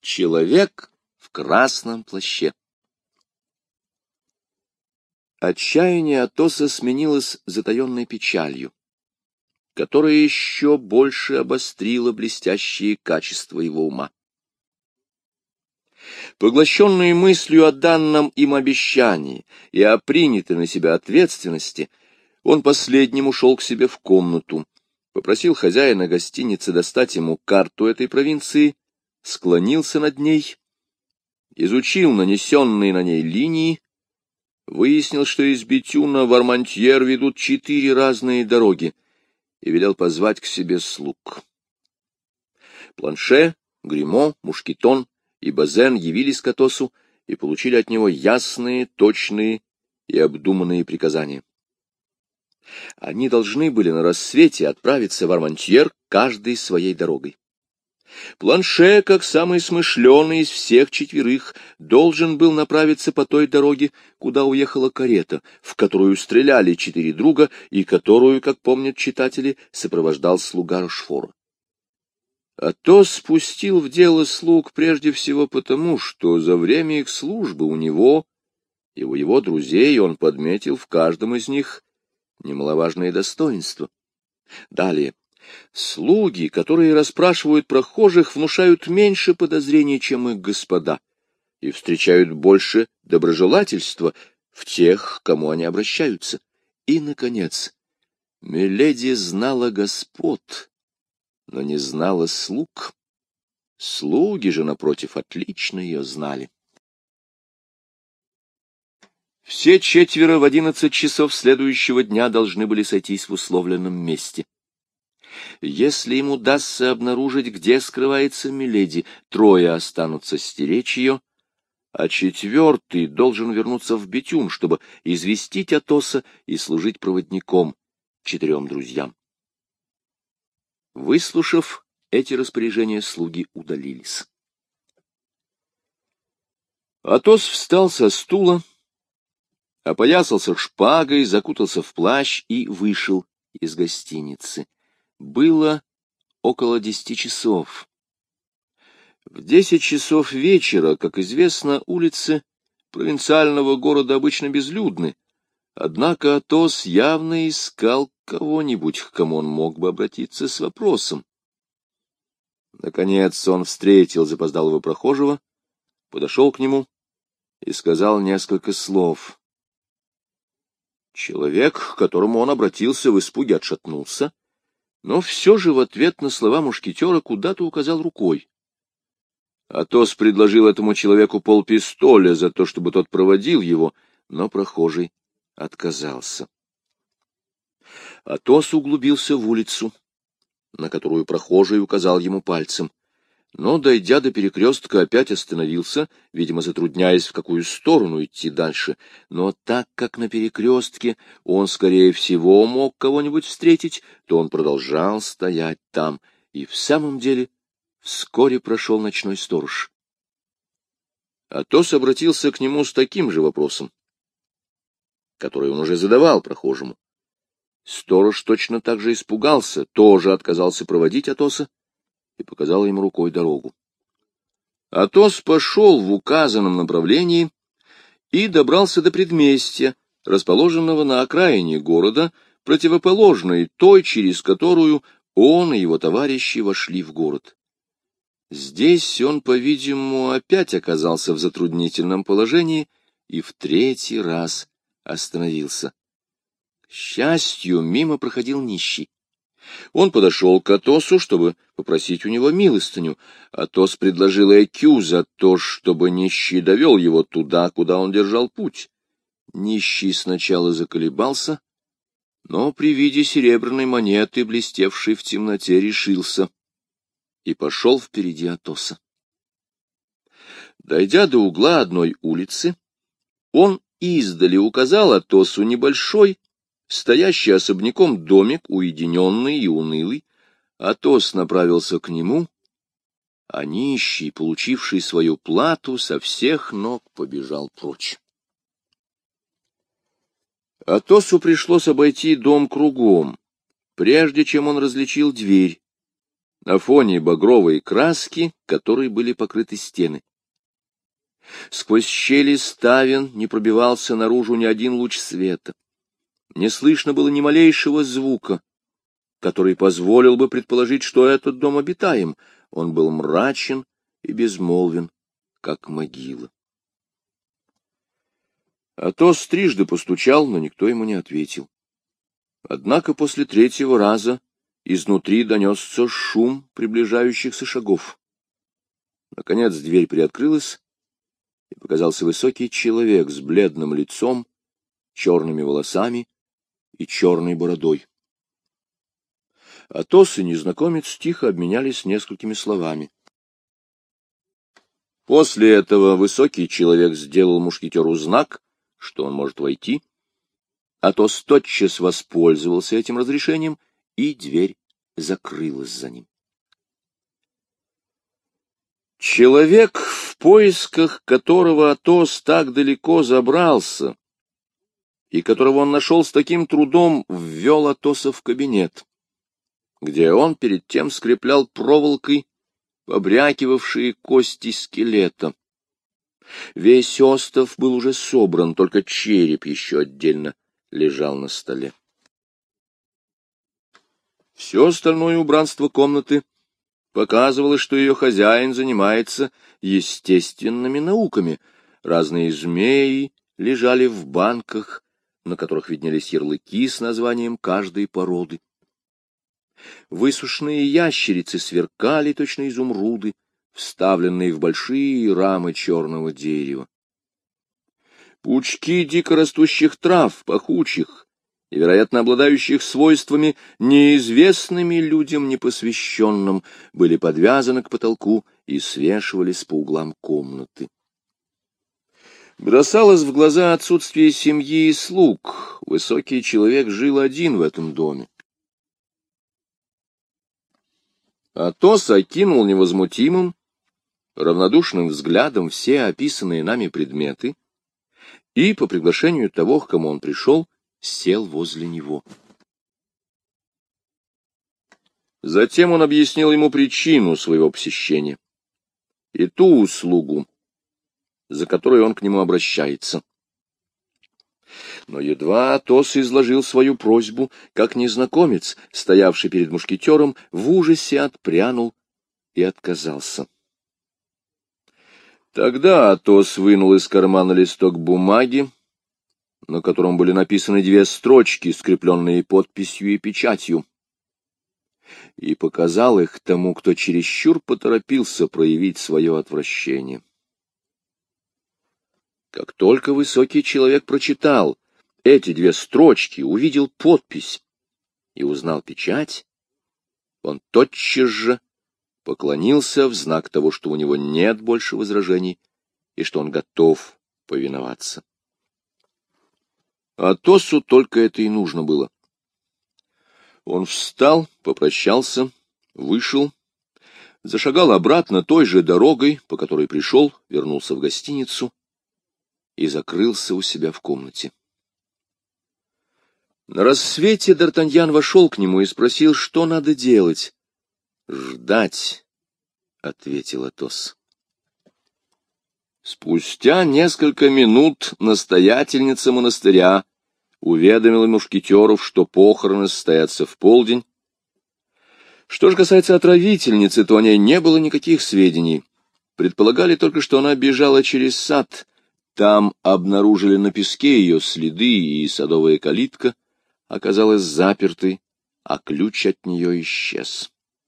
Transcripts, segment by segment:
Человек в красном плаще. Отчаяние Атоса сменилось затаенной печалью, которая еще больше обострила блестящие качества его ума. Поглощенный мыслью о данном им обещании и о принятой на себя ответственности, он последним ушел к себе в комнату, попросил хозяина гостиницы достать ему карту этой провинции, склонился над ней, изучил нанесенные на ней линии, выяснил, что из Бетюна в Армантьер ведут 4 разные дороги, и велел позвать к себе слуг. Планше, Гримо, Мушкетон и Базен явились к Атосу и получили от него ясные, точные и обдуманные приказания. Они должны были на рассвете отправиться в Армантьер каждой своей дорогой. Планше, как самый смышленый из всех 4, должен был направиться по той дороге, куда уехала карета, в которую стреляли 4 друга и которую, как помнят читатели, сопровождал слуга Рошфора. Атос спустил в дело слуг прежде всего потому, что за время их службы у него и у его друзей он подметил в каждом из них немаловажное достоинство. Далее. Слуги, которые расспрашивают прохожих, внушают меньше подозрений, чем их господа, и встречают больше доброжелательства в тех, к кому они обращаются. И, наконец, миледи знала господ, но не знала слуг. Слуги же, напротив, отлично ее знали. Все 4 в 11 часов следующего дня должны были сойтись в условленном месте. Если им удастся обнаружить, где скрывается миледи, 3 останутся стеречь ее, а 4 должен вернуться в Бетюн, чтобы известить Атоса и служить проводником 4 друзьям. Выслушав эти распоряжения, слуги удалились. Атос встал со стула, опоясался шпагой, закутался в плащ и вышел из гостиницы. Было около 10 часов. В 10 часов вечера, как известно, улицы провинциального города обычно безлюдны, однако Атос явно искал кого-нибудь, к кому он мог бы обратиться с вопросом. Наконец он встретил запоздалого прохожего, подошел к нему и сказал несколько слов. Человек, к которому он обратился, в испуге отшатнулся, но все же в ответ на слова мушкетера куда-то указал рукой. Атос предложил этому человеку полпистоля за то, чтобы тот проводил его, но прохожий отказался. Атос углубился в улицу, на которую прохожий указал ему пальцем, но, дойдя до перекрестка, опять остановился, видимо, затрудняясь, в какую сторону идти дальше. Но так как на перекрестке он, скорее всего, мог кого-нибудь встретить, то он продолжал стоять там, и в самом деле вскоре прошел ночной сторож. Атос обратился к нему с таким же вопросом, который он уже задавал прохожему. Сторож точно так же испугался, тоже отказался проводить Атоса и показал ему рукой дорогу. Атос пошел в указанном направлении и добрался до предместья, расположенного на окраине города, противоположной той, через которую он и его товарищи вошли в город. Здесь он, по-видимому, опять оказался в затруднительном положении и в 3-й раз остановился. К счастью, мимо проходил нищий. Он подошел к Атосу, чтобы попросить у него милостыню. Атос предложил ЭКЮ за то, чтобы нищий довел его туда, куда он держал путь. Нищий сначала заколебался, но при виде серебряной монеты, блестевшей в темноте, решился и пошел впереди Атоса. Дойдя до угла одной улицы, он издали указал Атосу небольшой, стоящий особняком домик, уединенный и унылый. Атос направился к нему, а нищий, получивший свою плату, со всех ног побежал прочь. Атосу пришлось обойти дом кругом, прежде чем он различил дверь, на фоне багровой краски, которой были покрыты стены. Сквозь щели ставен не пробивался наружу ни один луч света. Не слышно было ни малейшего звука, который позволил бы предположить, что этот дом обитаем. Он был мрачен и безмолвен, как могила. Атос трижды постучал, но никто ему не ответил. Однако после третьего раза изнутри донесся шум приближающихся шагов. Наконец дверь приоткрылась, и показался высокий человек с бледным лицом, черными волосами и черной бородой. Атос и незнакомец тихо обменялись несколькими словами. После этого высокий человек сделал мушкетеру знак, что он может войти. Атос тотчас воспользовался этим разрешением, и дверь закрылась за ним. Человек, в поисках которого Атос так далеко забрался, и которого он нашел с таким трудом, ввел Атоса в кабинет, где он перед тем скреплял проволокой побрякивавшие кости скелета. Весь остов был уже собран, только череп еще отдельно лежал на столе. Все остальное убранство комнаты показывало, что ее хозяин занимается естественными науками. Разные змеи лежали в банках, на которых виднелись ярлыки с названием каждой породы. Высушенные ящерицы сверкали, точно изумруды, вставленные в большие рамы черного дерева. Пучки дикорастущих трав, пахучих и, вероятно, обладающих свойствами, неизвестными людям непосвященным, были подвязаны к потолку и свешивались по углам комнаты. Бросалось в глаза отсутствие семьи и слуг. Высокий человек жил один в этом доме. Атос окинул невозмутимым, равнодушным взглядом все описанные нами предметы и, по приглашению того, к кому он пришел, сел возле него. Затем он объяснил ему причину своего посещения и ту услугу, за которой он к нему обращается. Но едва Атос изложил свою просьбу, как незнакомец, стоявший перед мушкетером, в ужасе отпрянул и отказался. Тогда Атос вынул из кармана листок бумаги, на котором были написаны 2 строчки, скрепленные подписью и печатью, и показал их тому, кто чересчур поторопился проявить свое отвращение. Как только высокий человек прочитал эти 2 строчки, увидел подпись и узнал печать, он тотчас же поклонился в знак того, что у него нет больше возражений и что он готов повиноваться. Атосу только это и нужно было. Он встал, попрощался, вышел, зашагал обратно той же дорогой, по которой пришел, вернулся в гостиницу и закрылся у себя в комнате. На рассвете Д'Артаньян вошел к нему и спросил, что надо делать. — Ждать, — ответил Атос. Спустя несколько минут настоятельница монастыря уведомила мушкетеров, что похороны состоятся в полдень. Что же касается отравительницы, то о ней не было никаких сведений. Предполагали только, что она бежала через сад. Там обнаружили на песке ее следы, и садовая калитка оказалась запертой, а ключ от нее исчез.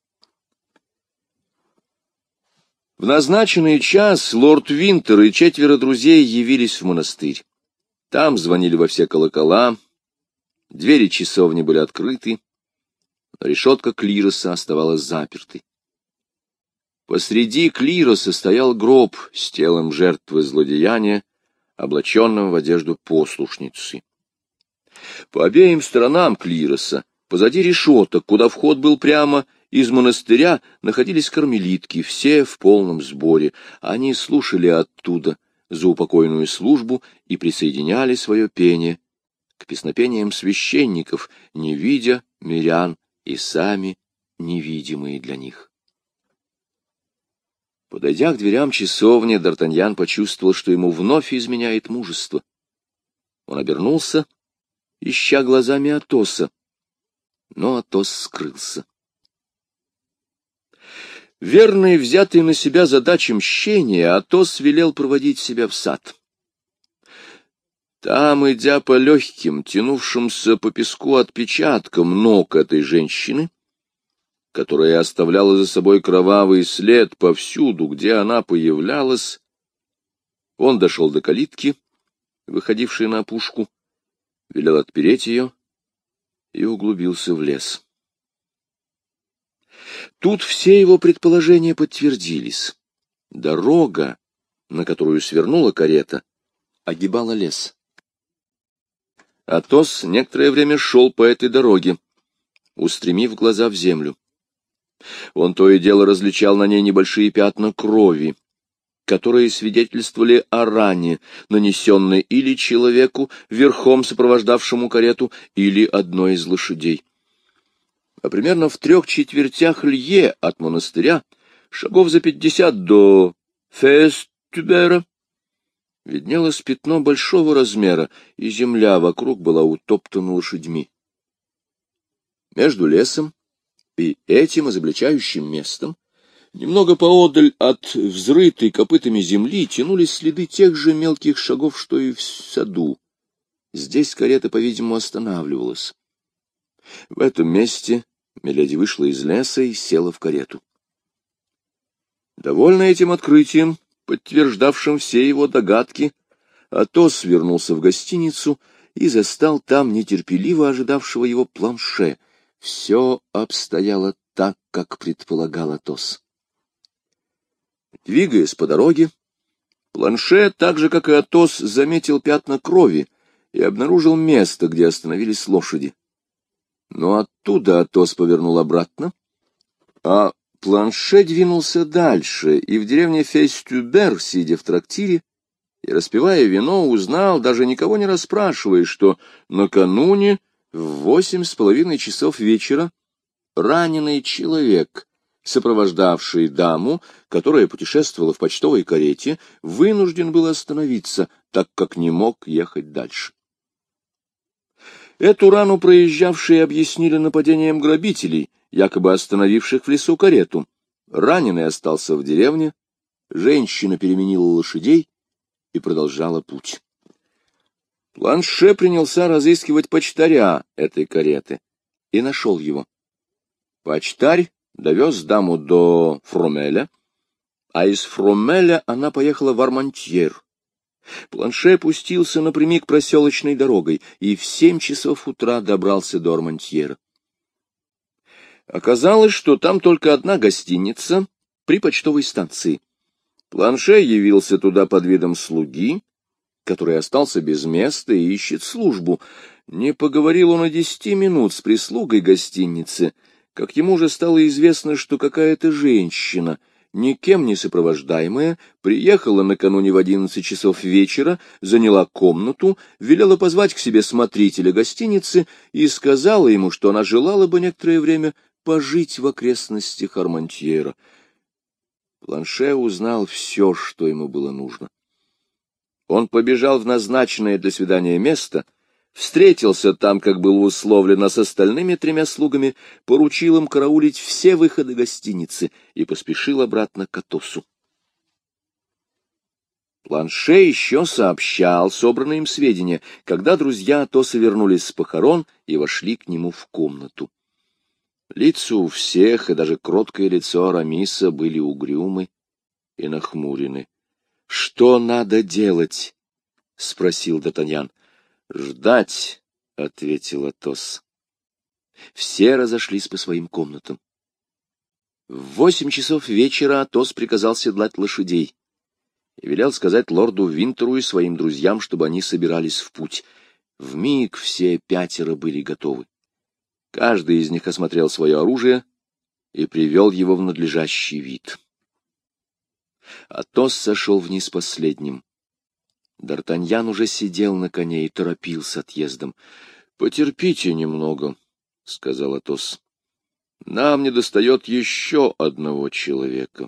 В назначенный час лорд Винтер и 4 друзей явились в монастырь. Там звонили во все колокола, двери часовни были открыты, но решетка клироса оставалась запертой. Посреди клироса стоял гроб с телом жертвы злодеяния, облаченным в одежду послушницы. По обеим сторонам клироса, позади решеток, куда вход был прямо из монастыря, находились кармелитки, все в полном сборе. Они слушали оттуда заупокойную службу и присоединяли свое пение к песнопениям священников, не видя мирян и сами невидимые для них. Подойдя к дверям часовни, Д'Артаньян почувствовал, что ему вновь изменяет мужество. Он обернулся, ища глазами Атоса, но Атос скрылся. Верный, взятый на себя задачи мщения, Атос велел проводить себя в сад. Там, идя по легким, тянувшимся по песку отпечаткам ног этой женщины, которая оставляла за собой кровавый след повсюду, где она появлялась, он дошел до калитки, выходившей на опушку, велел отпереть ее и углубился в лес. Тут все его предположения подтвердились. Дорога, на которую свернула карета, огибала лес. Атос некоторое время шел по этой дороге, устремив глаза в землю. Он то и дело различал на ней небольшие пятна крови, которые свидетельствовали о ране, нанесенной или человеку, верхом сопровождавшему карету, или одной из лошадей. А примерно в 3/4 лье от монастыря, шагов за 50 до Фестюбера, виднелось пятно большого размера, и земля вокруг была утоптана лошадьми. Между лесом и этим изобличающим местом, немного поодаль от взрытой копытами земли, тянулись следы тех же мелких шагов, что и в саду. Здесь карета, по-видимому, останавливалась. В этом месте миледи вышла из леса и села в карету. Довольный этим открытием, подтверждавшим все его догадки, Атос вернулся в гостиницу и застал там нетерпеливо ожидавшего его Планше. Все обстояло так, как предполагал Атос. Двигаясь по дороге, Планше, так же, как и Атос, заметил пятна крови и обнаружил место, где остановились лошади. Но оттуда Атос повернул обратно, а Планше двинулся дальше, и в деревне Фестюбер, сидя в трактире и распивая вино, узнал, даже никого не расспрашивая, что накануне в 8:30 часов вечера раненый человек, сопровождавший даму, которая путешествовала в почтовой карете, вынужден был остановиться, так как не мог ехать дальше. Эту рану проезжавшие объяснили нападением грабителей, якобы остановивших в лесу карету. Раненый остался в деревне, женщина переменила лошадей и продолжала путь. Планше принялся разыскивать почтаря этой кареты и нашел его. Почтарь довез даму до Фромеля, а из Фромеля она поехала в Армантьер. Планше пустился напрямик проселочной дорогой и в 7 часов утра добрался до Армантьера. Оказалось, что там только одна гостиница при почтовой станции. Планше явился туда под видом слуги, который остался без места и ищет службу. Не поговорил он и 10 минут с прислугой гостиницы, как ему уже стало известно, что какая-то женщина, никем не сопровождаемая, приехала накануне в 11 часов вечера, заняла комнату, велела позвать к себе смотрителя гостиницы и сказала ему, что она желала бы некоторое время пожить в окрестностях Армантьера. Планше узнал все, что ему было нужно. Он побежал в назначенное для свидания место, встретился там, как было условлено, с остальными 3 слугами, поручил им караулить все выходы гостиницы и поспешил обратно к Атосу. Планше еще сообщал собранные им сведения, когда друзья Атоса вернулись с похорон и вошли к нему в комнату. Лица у всех, и даже кроткое лицо Арамиса, были угрюмы и нахмурены. — Что надо делать? — спросил Д'Артаньян. — Ждать, — ответил Атос. Все разошлись по своим комнатам. В 8 часов вечера Атос приказал седлать лошадей и велел сказать лорду Винтеру и своим друзьям, чтобы они собирались в путь. Вмиг все 5 были готовы. Каждый из них осмотрел свое оружие и привел его в надлежащий вид. Атос сошел вниз последним. Д'Артаньян уже сидел на коне и торопился отъездом. — Потерпите немного, — сказал Атос. Нам недостает еще одного человека.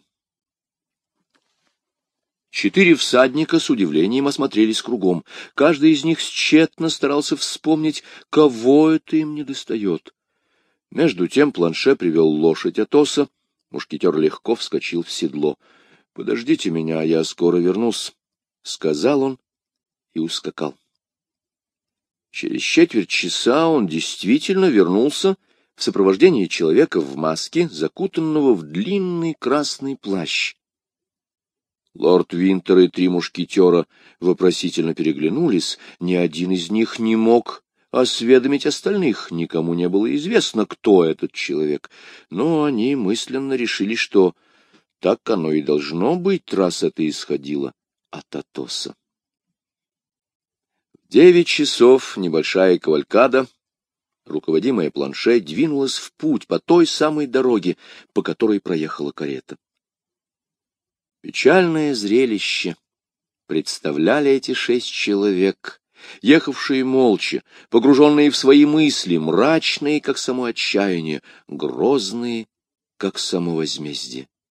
4 всадника с удивлением осмотрелись кругом. Каждый из них тщетно старался вспомнить, кого это им недостает. Между тем Планше привел лошадь Атоса. Мушкетер легко вскочил в седло. — Подождите меня, я скоро вернусь, — сказал он и ускакал. Через четверть часа он действительно вернулся в сопровождении человека в маске, закутанного в длинный красный плащ. Лорд Винтер и 3 мушкетера вопросительно переглянулись, ни один из них не мог осведомить остальных, никому не было известно, кто этот человек, но они мысленно решили, что так оно и должно быть, раз это исходило от Атоса. В 9 часов небольшая кавалькада, руководимая Планше, двинулась в путь по той самой дороге, по которой проехала карета. Печальное зрелище представляли эти 6 человек, ехавшие молча, погруженные в свои мысли, мрачные, как само отчаяние, грозные, как само возмездие.